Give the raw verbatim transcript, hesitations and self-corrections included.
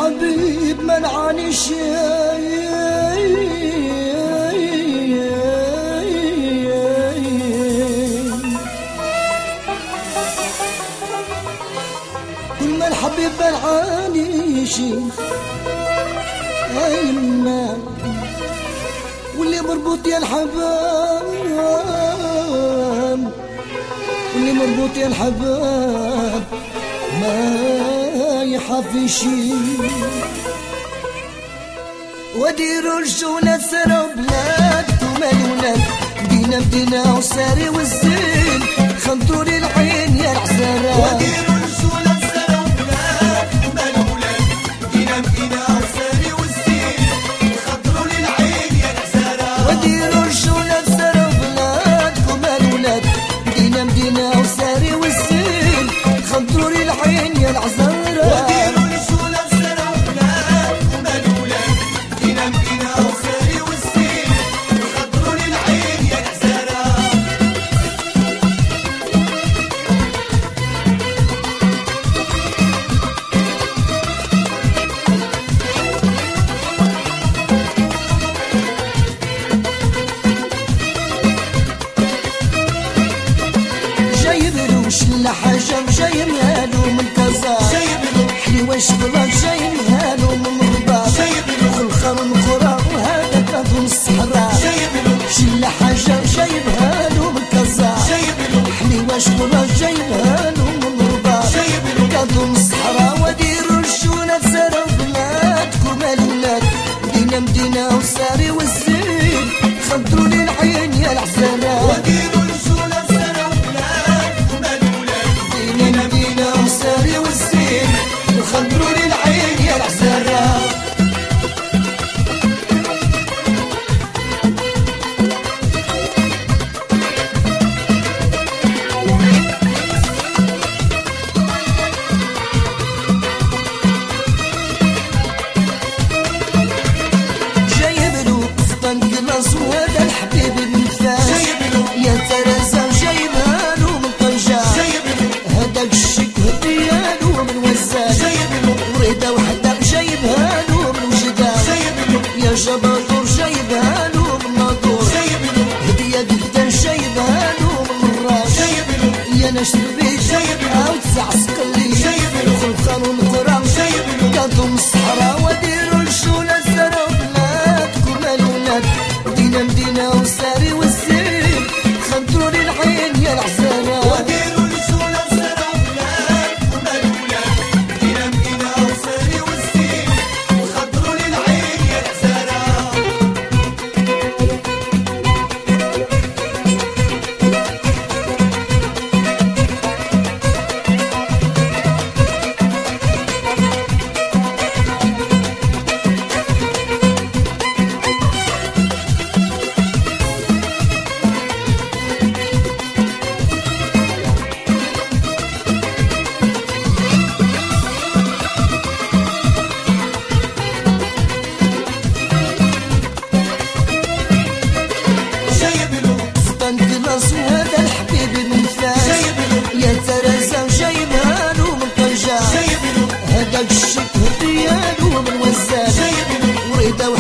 الحبيب منعاني شيء كل ما الحبيب منعاني شيء أيمنا واللي مربوط يا الحباب واللي مربوط يا الحباب ما يحافي شي وديروا الجولة سروا بلاد ومالي ولاد دينا بدينا وساري والزين خنطوا لي العين يا العسارة وديروا الجولة سروا بلاد ومالي ولاد دينا بدينا وساري والزين خنطوا لي العين يا العسارة وديروا الجولة سروا بلاد ومالي ولاد دينا بدينا وساري والزين خنطوا لي العين يا العسارة شلا حاجة جاي مهالو من كازا حليوة شغلة جاي مهالو من الرباط خلخر ونقرا وهذا كاظم الصحراء شلا حاجة جاي مهالو من كازا حليوة شغلة جاي مهالو من الرباط كاظم الصحراء وديروا الشونة سارة بلادكم الولاد دينا مدينة وساري والزين خضروا لي العين يا العسارة وديروا الشونة سارة ساري والزين وخضروا لي العين يا العسارة جايب له فطن قلاص وهذا الحبيب المثال يا ترزا جايبها له من طنجة هذاك الشك ديالو من وزان وريده وحده جايبها له من وجدان يا جبادور جايبها له من ناطور هديه جدا جايبها له من الراس يا نشر بيت او تسع سقلي خلخان ونقرا كاظم الصحراء وديروا الشوله سارة بلادكم الولاد دينا مدينه وساري والزين خنطروا لي العين يا العسارة هذا الحبيب المثال يا ترزا جايبها له من طنجة هذاك الشك ديالو من وزان وريده